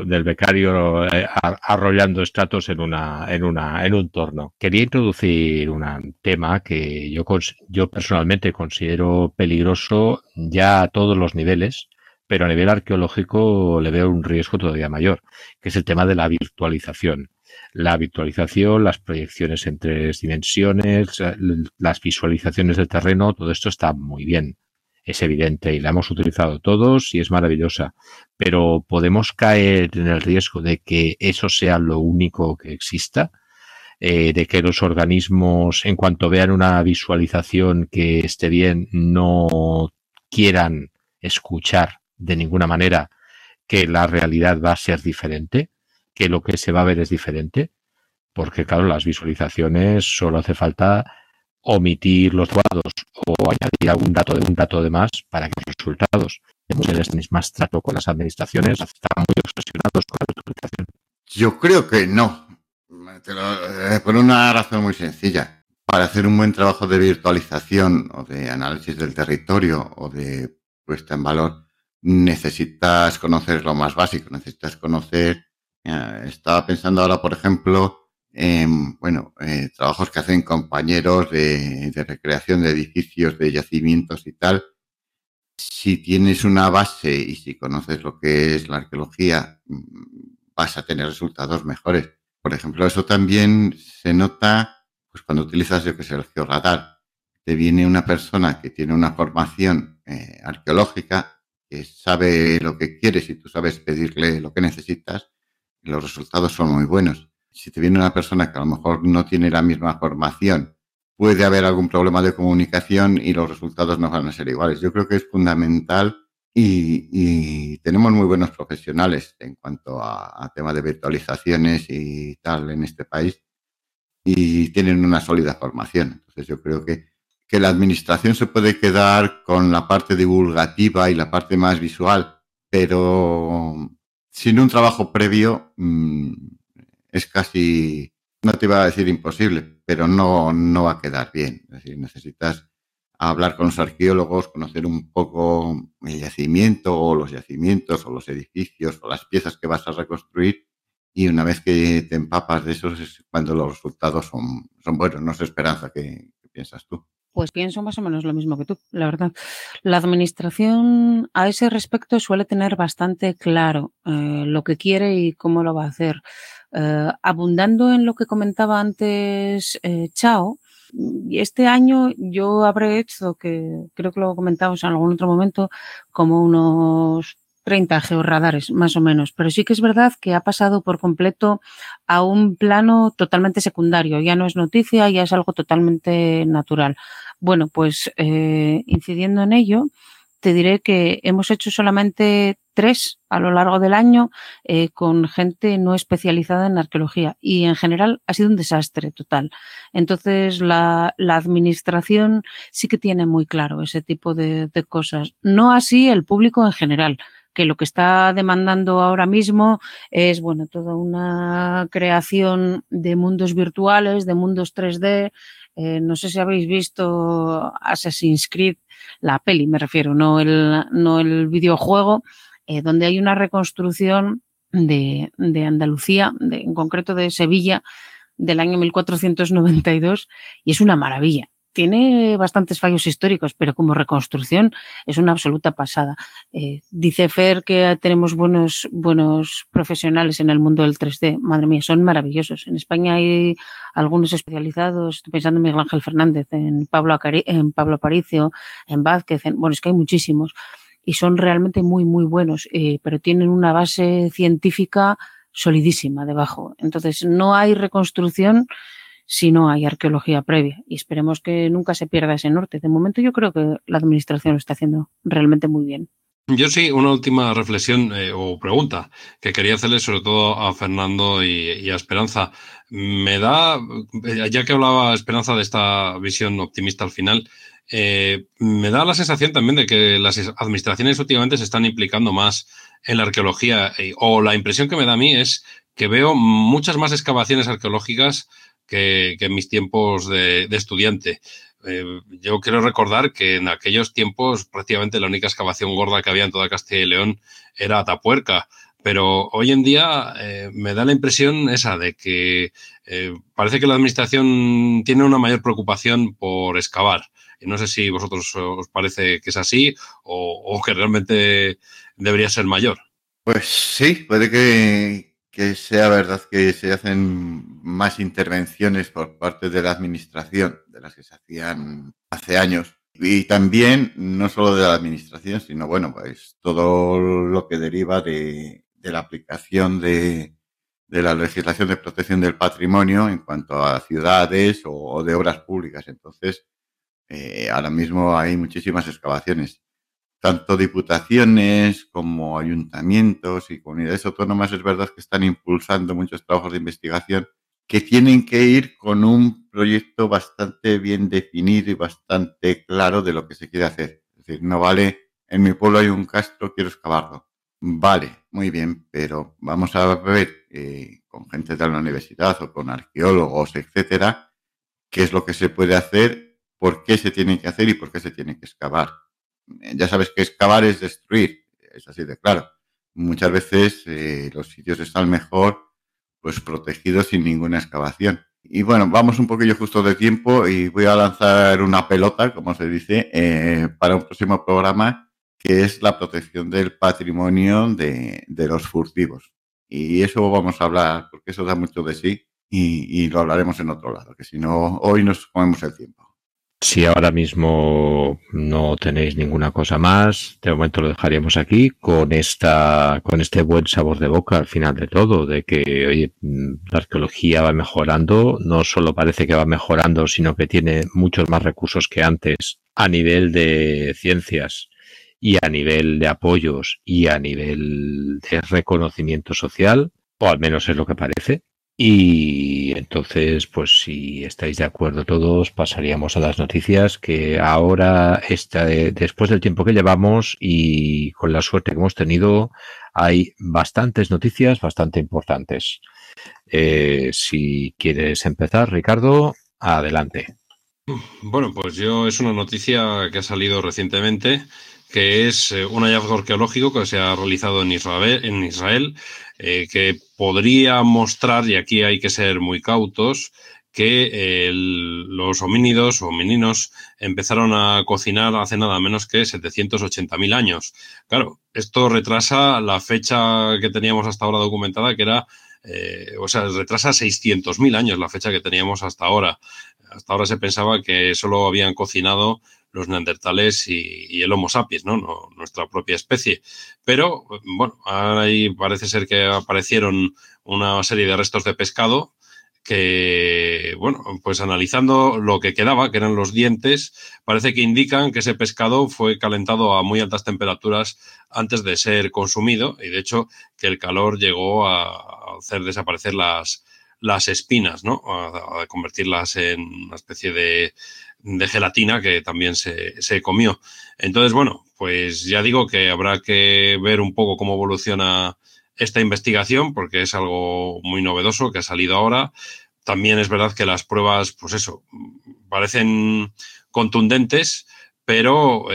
arrollando estratos en un torno. Quería introducir un tema que yo personalmente considero peligroso ya a todos los niveles, pero a nivel arqueológico le veo un riesgo todavía mayor, que es el tema de la virtualización. La virtualización, las proyecciones en 3 dimensiones, las visualizaciones del terreno, todo esto está muy bien, es evidente y la hemos utilizado todos y es maravillosa, pero ¿podemos caer en el riesgo de que eso sea lo único que exista? De que los organismos, en cuanto vean una visualización que esté bien, no quieran escuchar de ninguna manera que la realidad va a ser diferente, que lo que se va a ver es diferente, porque claro, las visualizaciones solo hace falta omitir los cuadros o añadir algún dato de más para que los resultados tenéis más trato con las administraciones, están muy obsesionados con la visualización. Yo creo que no, por una razón muy sencilla. Para hacer un buen trabajo de virtualización o de análisis del territorio o de puesta en valor, necesitas conocer lo más básico, necesitas conocer. Estaba pensando ahora, por ejemplo, en trabajos que hacen compañeros de recreación de edificios, de yacimientos y tal. Si tienes una base y si conoces lo que es la arqueología, vas a tener resultados mejores. Por ejemplo, eso también se nota pues cuando utilizas, yo que sé, el georradar. Te viene una persona que tiene una formación arqueológica, que sabe lo que quieres y tú sabes pedirle lo que necesitas, y los resultados son muy buenos. Si te viene una persona que a lo mejor no tiene la misma formación, puede haber algún problema de comunicación y los resultados no van a ser iguales. Yo creo que es fundamental y tenemos muy buenos profesionales en cuanto a tema de virtualizaciones y tal en este país y tienen una sólida formación. Entonces yo creo que la administración se puede quedar con la parte divulgativa y la parte más visual, pero sin un trabajo previo es casi, no te iba a decir imposible, pero no va a quedar bien. Es decir, necesitas hablar con los arqueólogos, conocer un poco el yacimiento o los yacimientos o los edificios o las piezas que vas a reconstruir y una vez que te empapas de eso es cuando los resultados son buenos. No sé, Esperanza, ¿qué piensas tú? Pues pienso más o menos lo mismo que tú, la verdad. La administración a ese respecto suele tener bastante claro lo que quiere y cómo lo va a hacer. Abundando en lo que comentaba antes Chao, este año yo habré hecho, que creo que lo comentamos en algún otro momento, como unos 30 georradares, más o menos. Pero sí que es verdad que ha pasado por completo a un plano totalmente secundario. Ya no es noticia, ya es algo totalmente natural. Bueno, pues incidiendo en ello, te diré que hemos hecho solamente 3 a lo largo del año con gente no especializada en arqueología y en general ha sido un desastre total. Entonces la administración sí que tiene muy claro ese tipo de cosas. No así el público en general, que lo que está demandando ahora mismo es, bueno, toda una creación de mundos virtuales, de mundos 3D. No sé si habéis visto Assassin's Creed, la peli me refiero, no el videojuego, donde hay una reconstrucción de Andalucía, en concreto de Sevilla, del año 1492, y es una maravilla. Tiene bastantes fallos históricos, pero como reconstrucción es una absoluta pasada. Dice Fer que tenemos buenos profesionales en el mundo del 3D. Madre mía, son maravillosos. En España hay algunos especializados, estoy pensando en Miguel Ángel Fernández, en Pablo Aparicio, en Vázquez, bueno, es que hay muchísimos y son realmente muy, muy buenos, pero tienen una base científica solidísima debajo. Entonces, no hay reconstrucción si no hay arqueología previa y esperemos que nunca se pierda ese norte. De momento yo creo que la administración lo está haciendo realmente muy bien. Yo sí, una última reflexión o pregunta que quería hacerle sobre todo a Fernando y a Esperanza. Me da, ya que hablaba Esperanza de esta visión optimista al final, me da la sensación también de que las administraciones últimamente se están implicando más en la arqueología, o la impresión que me da a mí es que veo muchas más excavaciones arqueológicas que en mis tiempos de estudiante. Yo quiero recordar que en aquellos tiempos prácticamente la única excavación gorda que había en toda Castilla y León era Atapuerca, pero hoy en día me da la impresión esa de que parece que la administración tiene una mayor preocupación por excavar. Y no sé si vosotros os parece que es así o que realmente debería ser mayor. Pues sí, puede que sea verdad que se hacen más intervenciones por parte de la administración de las que se hacían hace años. Y también, no solo de la administración, sino, bueno, pues todo lo que deriva de la aplicación de la legislación de protección del patrimonio en cuanto a ciudades o de obras públicas. Entonces, ahora mismo hay muchísimas excavaciones. Tanto diputaciones como ayuntamientos y comunidades autónomas es verdad que están impulsando muchos trabajos de investigación que tienen que ir con un proyecto bastante bien definido y bastante claro de lo que se quiere hacer. Es decir, no vale, en mi pueblo hay un castro, quiero excavarlo. Vale, muy bien, pero vamos a ver con gente de la universidad o con arqueólogos, etcétera, qué es lo que se puede hacer, por qué se tiene que hacer y por qué se tiene que excavar. Ya sabes que excavar es destruir, es así de claro. Muchas veces los sitios están mejor pues protegidos sin ninguna excavación. Y bueno, vamos un poquillo justo de tiempo y voy a lanzar una pelota, como se dice, para un próximo programa, que es la protección del patrimonio de los furtivos. Y eso vamos a hablar, porque eso da mucho de sí, y lo hablaremos en otro lado, que si no, hoy nos comemos el tiempo. Si ahora mismo no tenéis ninguna cosa más, de momento lo dejaríamos aquí con este buen sabor de boca al final de todo, de que oye, la arqueología va mejorando, no solo parece que va mejorando, sino que tiene muchos más recursos que antes a nivel de ciencias y a nivel de apoyos y a nivel de reconocimiento social, o al menos es lo que parece. Y entonces, pues si estáis de acuerdo todos, pasaríamos a las noticias que ahora, después del tiempo que llevamos y con la suerte que hemos tenido, hay bastantes noticias bastante importantes. Si quieres empezar, Ricardo, adelante. Bueno, pues es una noticia que ha salido recientemente, que es un hallazgo arqueológico que se ha realizado en Israel, que podría mostrar, y aquí hay que ser muy cautos, que los homínidos o homininos empezaron a cocinar hace nada menos que 780.000 años. Claro, esto retrasa la fecha que teníamos hasta ahora documentada, que era, retrasa 600.000 años la fecha que teníamos hasta ahora. Hasta ahora se pensaba que solo habían cocinado los neandertales y el Homo sapiens, ¿no? Nuestra propia especie. Pero, bueno, ahí parece ser que aparecieron una serie de restos de pescado que, bueno, pues analizando lo que quedaba, que eran los dientes, parece que indican que ese pescado fue calentado a muy altas temperaturas antes de ser consumido, y de hecho que el calor llegó a hacer desaparecer las espinas, ¿no? A convertirlas en una especie de gelatina que también se comió. Entonces, bueno, pues ya digo que habrá que ver un poco cómo evoluciona esta investigación, porque es algo muy novedoso que ha salido ahora. También es verdad que las pruebas, pues eso, parecen contundentes, pero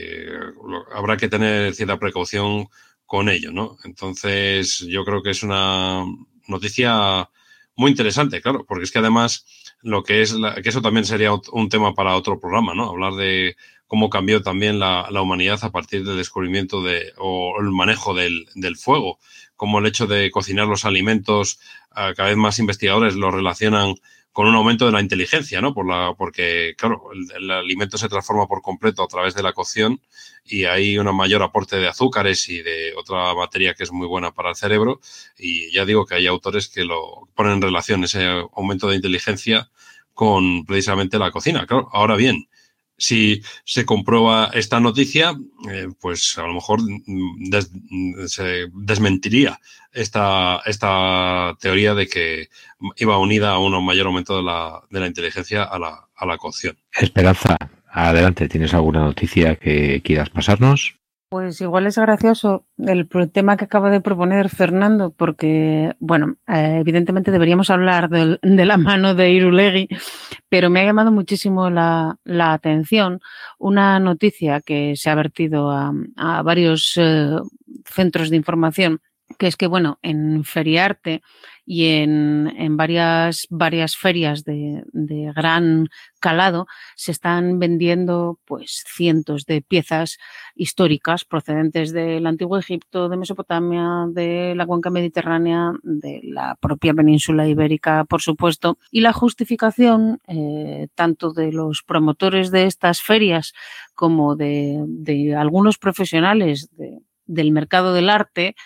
habrá que tener cierta precaución con ello, ¿no? Entonces, yo creo que es una noticia muy interesante, claro, porque es que además lo que es, que eso también sería un tema para otro programa, ¿no? Hablar de cómo cambió también la humanidad a partir del descubrimiento o el manejo del fuego, como el hecho de cocinar los alimentos, cada vez más investigadores lo relacionan con un aumento de la inteligencia, ¿no? Porque, claro, el alimento se transforma por completo a través de la cocción y hay un mayor aporte de azúcares y de otra materia que es muy buena para el cerebro. Y ya digo que hay autores que lo ponen en relación, ese aumento de inteligencia, con precisamente la cocina. Claro, ahora bien, si se comprueba esta noticia, pues a lo mejor se desmentiría esta teoría de que iba unida a un mayor aumento de la inteligencia a la cocción. Esperanza, adelante, ¿tienes alguna noticia que quieras pasarnos? Pues igual es gracioso el tema que acaba de proponer Fernando, porque, bueno, evidentemente deberíamos hablar de la mano de Irulegui, pero me ha llamado muchísimo la atención una noticia que se ha vertido a varios centros de información, que es que, bueno, en Feriarte y en varias ferias de gran calado se están vendiendo pues cientos de piezas históricas procedentes del Antiguo Egipto, de Mesopotamia, de la cuenca mediterránea, de la propia península ibérica, por supuesto, y la justificación tanto de los promotores de estas ferias como de algunos profesionales del mercado del arte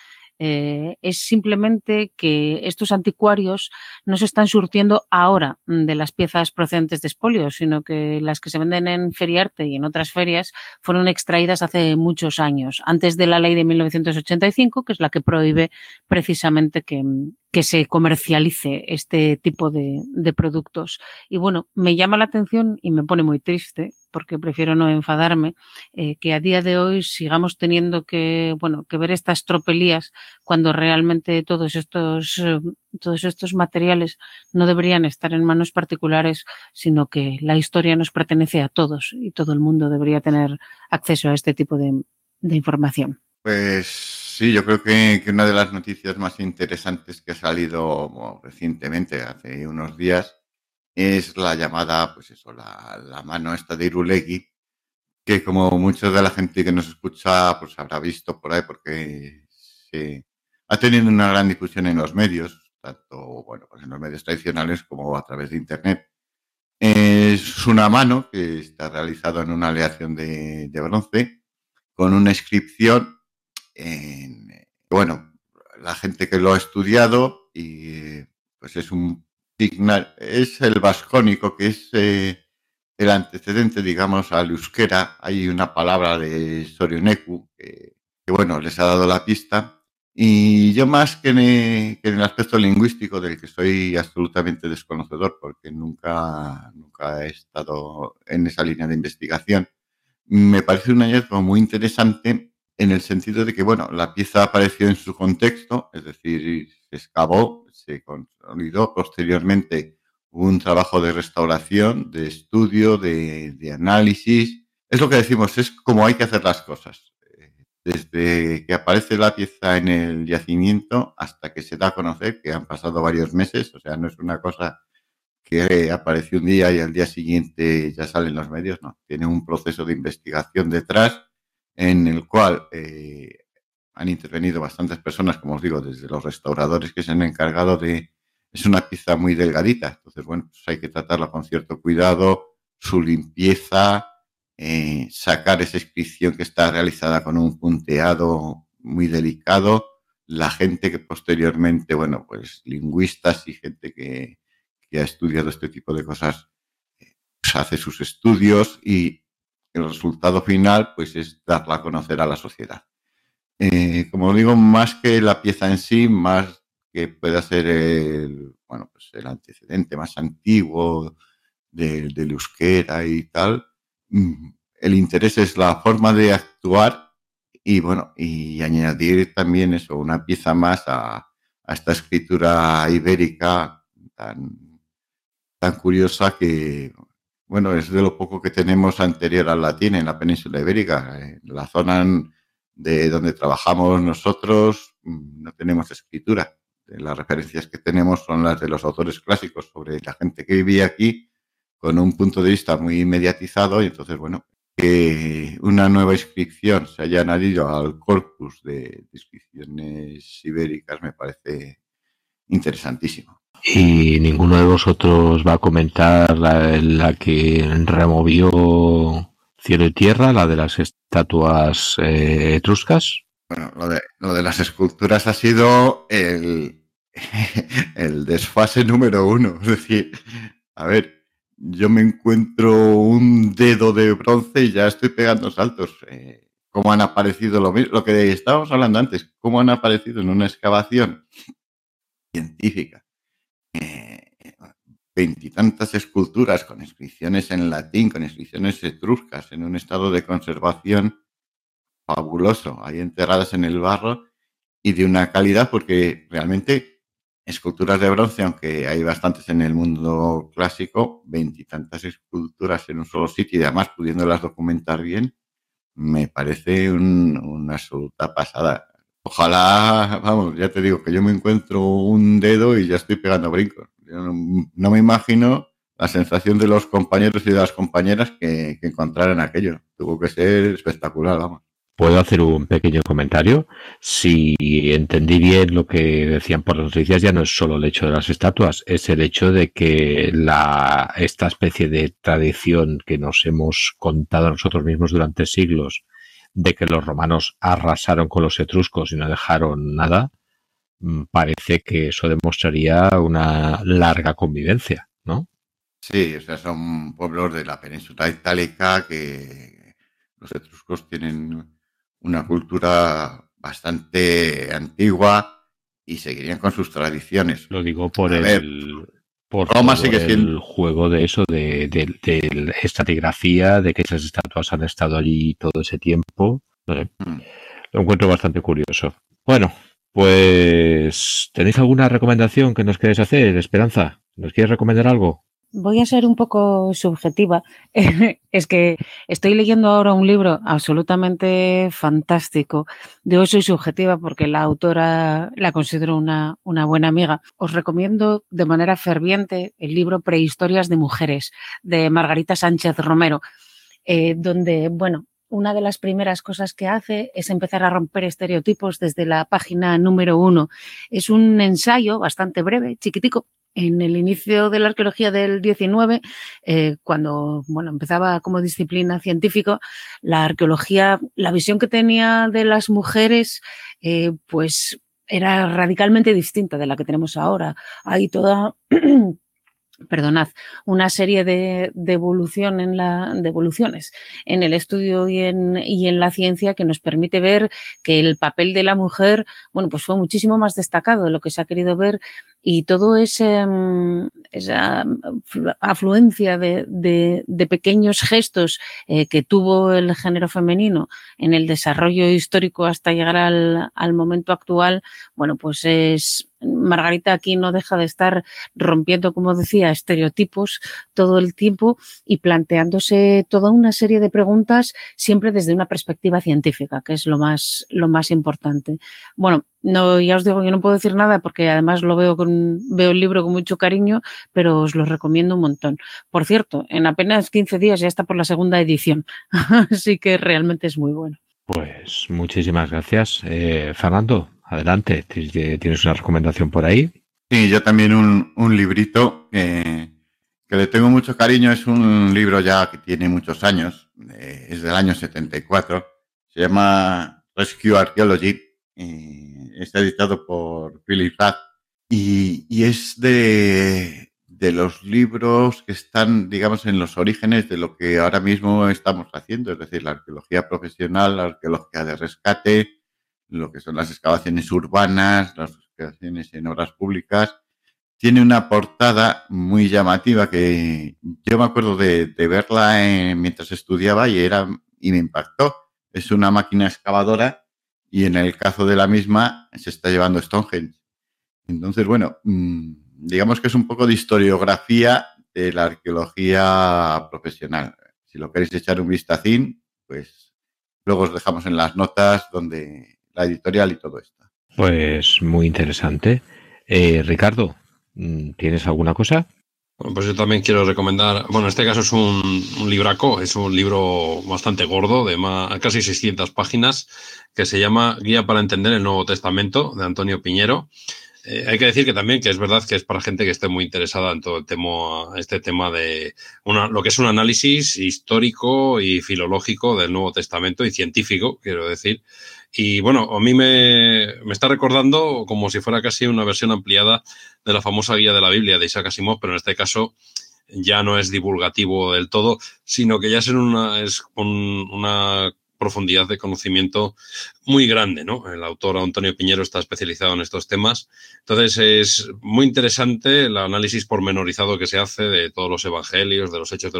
es simplemente que estos anticuarios no se están surtiendo ahora de las piezas procedentes de expolio, sino que las que se venden en Feriarte y en otras ferias fueron extraídas hace muchos años, antes de la ley de 1985, que es la que prohíbe precisamente que se comercialice este tipo de productos. Y bueno, me llama la atención y me pone muy triste, porque prefiero no enfadarme, que a día de hoy sigamos teniendo que ver estas tropelías cuando realmente todos estos materiales no deberían estar en manos particulares, sino que la historia nos pertenece a todos y todo el mundo debería tener acceso a este tipo de información. Pues sí, yo creo que una de las noticias más interesantes que ha salido recientemente, hace unos días, es la llamada, pues eso, la mano esta de Irulegui, que como mucha de la gente que nos escucha pues habrá visto por ahí, porque ha tenido una gran difusión en los medios, tanto bueno, pues en los medios tradicionales como a través de Internet. Es una mano que está realizada en una aleación de bronce con una inscripción bueno, la gente que lo ha estudiado y pues es es el vascónico, que es el antecedente, digamos, al euskera. Hay una palabra de Sorioneku que, bueno, les ha dado la pista. Y yo más que en el aspecto lingüístico, del que soy absolutamente desconocedor, porque nunca he estado en esa línea de investigación, me parece un hallazgo muy interesante en el sentido de que, bueno, la pieza apareció en su contexto, es decir, se excavó, se consolidó posteriormente Hubo un trabajo de restauración, de estudio, de análisis. Es lo que decimos, es como hay que hacer las cosas. Desde que aparece la pieza en el yacimiento hasta que se da a conocer, que han pasado varios meses, o sea, no es una cosa que apareció un día y al día siguiente ya salen los medios, no. Tiene un proceso de investigación detrás en el cual han intervenido bastantes personas, como os digo, desde los restauradores que se han encargado de... Es una pieza muy delgadita, entonces, bueno, pues hay que tratarla con cierto cuidado, su limpieza, sacar esa inscripción que está realizada con un punteado muy delicado, la gente que posteriormente, bueno, pues lingüistas y gente que ha estudiado este tipo de cosas, pues hace sus estudios y el resultado final, pues es darla a conocer a la sociedad. Como digo, más que la pieza en sí, más que pueda ser bueno, pues el antecedente más antiguo del euskera y tal, el interés es la forma de actuar y, bueno, y añadir también eso, una pieza más a esta escritura ibérica tan curiosa que, bueno, es de lo poco que tenemos anterior al latín en la península ibérica. En la zona de donde trabajamos nosotros no tenemos escritura. Las referencias que tenemos son las de los autores clásicos sobre la gente que vivía aquí con un punto de vista muy mediatizado y entonces, bueno, que una nueva inscripción se haya añadido al corpus de inscripciones ibéricas me parece interesantísimo. ¿Y ninguno de vosotros va a comentar la que removió cielo y tierra, la de las estatuas etruscas? Bueno, lo de las esculturas ha sido el desfase número 1. Es decir, a ver, yo me encuentro un dedo de bronce y ya estoy pegando saltos. ¿Cómo han aparecido lo que estábamos hablando antes? ¿Cómo han aparecido en una excavación científica? Veintitantas esculturas con inscripciones en latín, con inscripciones etruscas, en un estado de conservación fabuloso, ahí enterradas en el barro y de una calidad, porque realmente esculturas de bronce, aunque hay bastantes en el mundo clásico, veintitantas esculturas en un solo sitio y además pudiéndolas documentar bien, me parece una absoluta pasada. Ojalá, vamos, ya te digo que yo me encuentro un dedo y ya estoy pegando brincos. Yo no me imagino la sensación de los compañeros y de las compañeras que encontraran aquello. Tuvo que ser espectacular, vamos. ¿Puedo hacer un pequeño comentario? Si entendí bien lo que decían por las noticias, ya no es solo el hecho de las estatuas, es el hecho de que esta especie de tradición que nos hemos contado nosotros mismos durante siglos, de que los romanos arrasaron con los etruscos y no dejaron nada, parece que eso demostraría una larga convivencia, ¿no? Sí, o sea, son pueblos de la península itálica que los etruscos tienen una cultura bastante antigua y seguirían con sus tradiciones. Lo digo por Roma sigue siendo el juego de eso, de estratigrafía, de que esas estatuas han estado allí todo ese tiempo. No sé, lo encuentro bastante curioso. Bueno, pues ¿tenéis alguna recomendación que nos queréis hacer, Esperanza? ¿Nos quieres recomendar algo? Voy a ser un poco subjetiva. Es que estoy leyendo ahora un libro absolutamente fantástico. Yo soy subjetiva porque la autora la considero una buena amiga. Os recomiendo de manera ferviente el libro Prehistorias de Mujeres, de Margarita Sánchez Romero, donde, bueno, una de las primeras cosas que hace es empezar a romper estereotipos desde la página número 1. Es un ensayo bastante breve, chiquitico, en el inicio de la arqueología del 19, cuando empezaba como disciplina científica, la arqueología, la visión que tenía de las mujeres, pues era radicalmente distinta de la que tenemos ahora. Hay toda... una serie de evoluciones en el estudio y en la ciencia que nos permite ver que el papel de la mujer, pues fue muchísimo más destacado de lo que se ha querido ver, y todo esa afluencia de pequeños gestos que tuvo el género femenino en el desarrollo histórico hasta llegar al momento actual, pues es Margarita aquí no deja de estar rompiendo, como decía, estereotipos todo el tiempo y planteándose toda una serie de preguntas siempre desde una perspectiva científica, que es lo más importante. Bueno, no, ya os digo, yo no puedo decir nada porque además veo el libro con mucho cariño, pero os lo recomiendo un montón. Por cierto, en apenas 15 días ya está por la segunda edición, así que realmente es muy bueno. Pues muchísimas gracias. Fernando, adelante, ¿tienes una recomendación por ahí? Sí, yo también un librito que le tengo mucho cariño. Es un libro ya que tiene muchos años, es del año 74, se llama Rescue Archaeology, está editado por Philip Rath y es de los libros que están, digamos, en los orígenes de lo que ahora mismo estamos haciendo, es decir, la arqueología profesional, la arqueología de rescate, lo que son las excavaciones urbanas, las excavaciones en obras públicas. Tiene una portada muy llamativa que yo me acuerdo de verla mientras estudiaba y me impactó. Es una máquina excavadora y en el caso de la misma se está llevando Stonehenge. Entonces, bueno, digamos que es un poco de historiografía de la arqueología profesional. Si lo queréis echar un vistacín, pues luego os dejamos en las notas donde la editorial y todo esto. Pues muy interesante. Ricardo, ¿tienes alguna cosa? Bueno, pues yo también quiero recomendar, bueno, en este caso es un libraco, es un libro bastante gordo, de casi 600 páginas, que se llama Guía para entender el Nuevo Testamento, de Antonio Piñero. Hay que decir que también que es verdad que es para gente que esté muy interesada en todo este tema de lo que es un análisis histórico y filológico del Nuevo Testamento y científico, quiero decir. Y bueno, a mí me está recordando como si fuera casi una versión ampliada de la famosa Guía de la Biblia de Isaac Asimov, pero en este caso ya no es divulgativo del todo, sino que ya es una profundidad de conocimiento muy grande, ¿no? El autor Antonio Piñero está especializado en estos temas. Entonces es muy interesante el análisis pormenorizado que se hace de todos los evangelios, de los hechos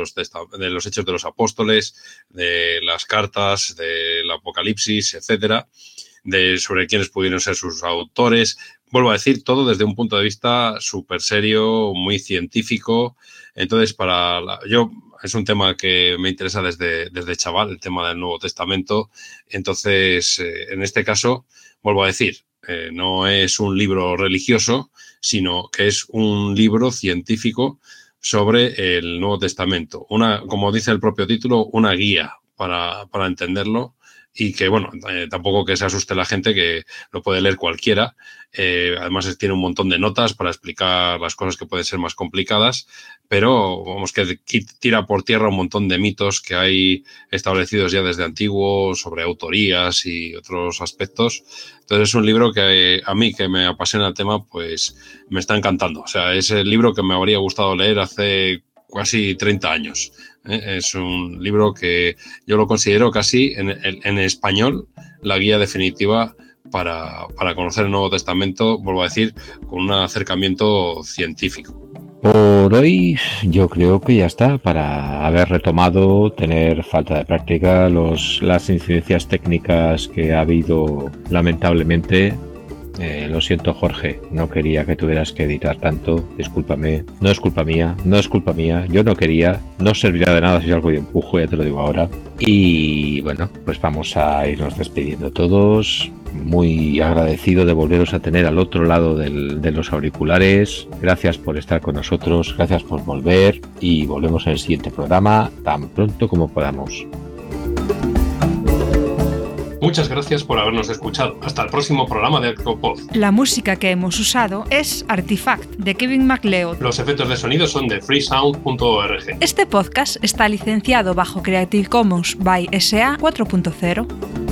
de los apóstoles, de las cartas, del Apocalipsis, etcétera, sobre quiénes pudieron ser sus autores. Vuelvo a decir, todo desde un punto de vista súper serio, muy científico. Entonces, es un tema que me interesa desde chaval, el tema del Nuevo Testamento. Entonces, en este caso, vuelvo a decir, no es un libro religioso, sino que es un libro científico sobre el Nuevo Testamento. Como dice el propio título, una guía para entenderlo. Y que, bueno, tampoco que se asuste la gente, que lo puede leer cualquiera. Además, tiene un montón de notas para explicar las cosas que pueden ser más complicadas, pero vamos, que tira por tierra un montón de mitos que hay establecidos ya desde antiguo sobre autorías y otros aspectos. Entonces, es un libro que a mí, que me apasiona el tema, pues me está encantando. O sea, es el libro que me habría gustado leer hace casi 30 años. Es un libro que yo lo considero casi en español la guía definitiva para conocer el Nuevo Testamento, vuelvo a decir, con un acercamiento científico. Por hoy yo creo que ya está, para haber retomado, tener falta de práctica, las incidencias técnicas que ha habido lamentablemente. Lo siento, Jorge, no quería que tuvieras que editar tanto, discúlpame, no es culpa mía, yo no quería, no servirá de nada si algo de empujo, ya te lo digo ahora. Y bueno, pues vamos a irnos despidiendo todos, muy agradecido de volveros a tener al otro lado de los auriculares, gracias por estar con nosotros, gracias por volver y volvemos en el siguiente programa tan pronto como podamos. Muchas gracias por habernos escuchado. Hasta el próximo programa de Arcopod. La música que hemos usado es Artifact, de Kevin MacLeod. Los efectos de sonido son de freesound.org. Este podcast está licenciado bajo Creative Commons by SA 4.0.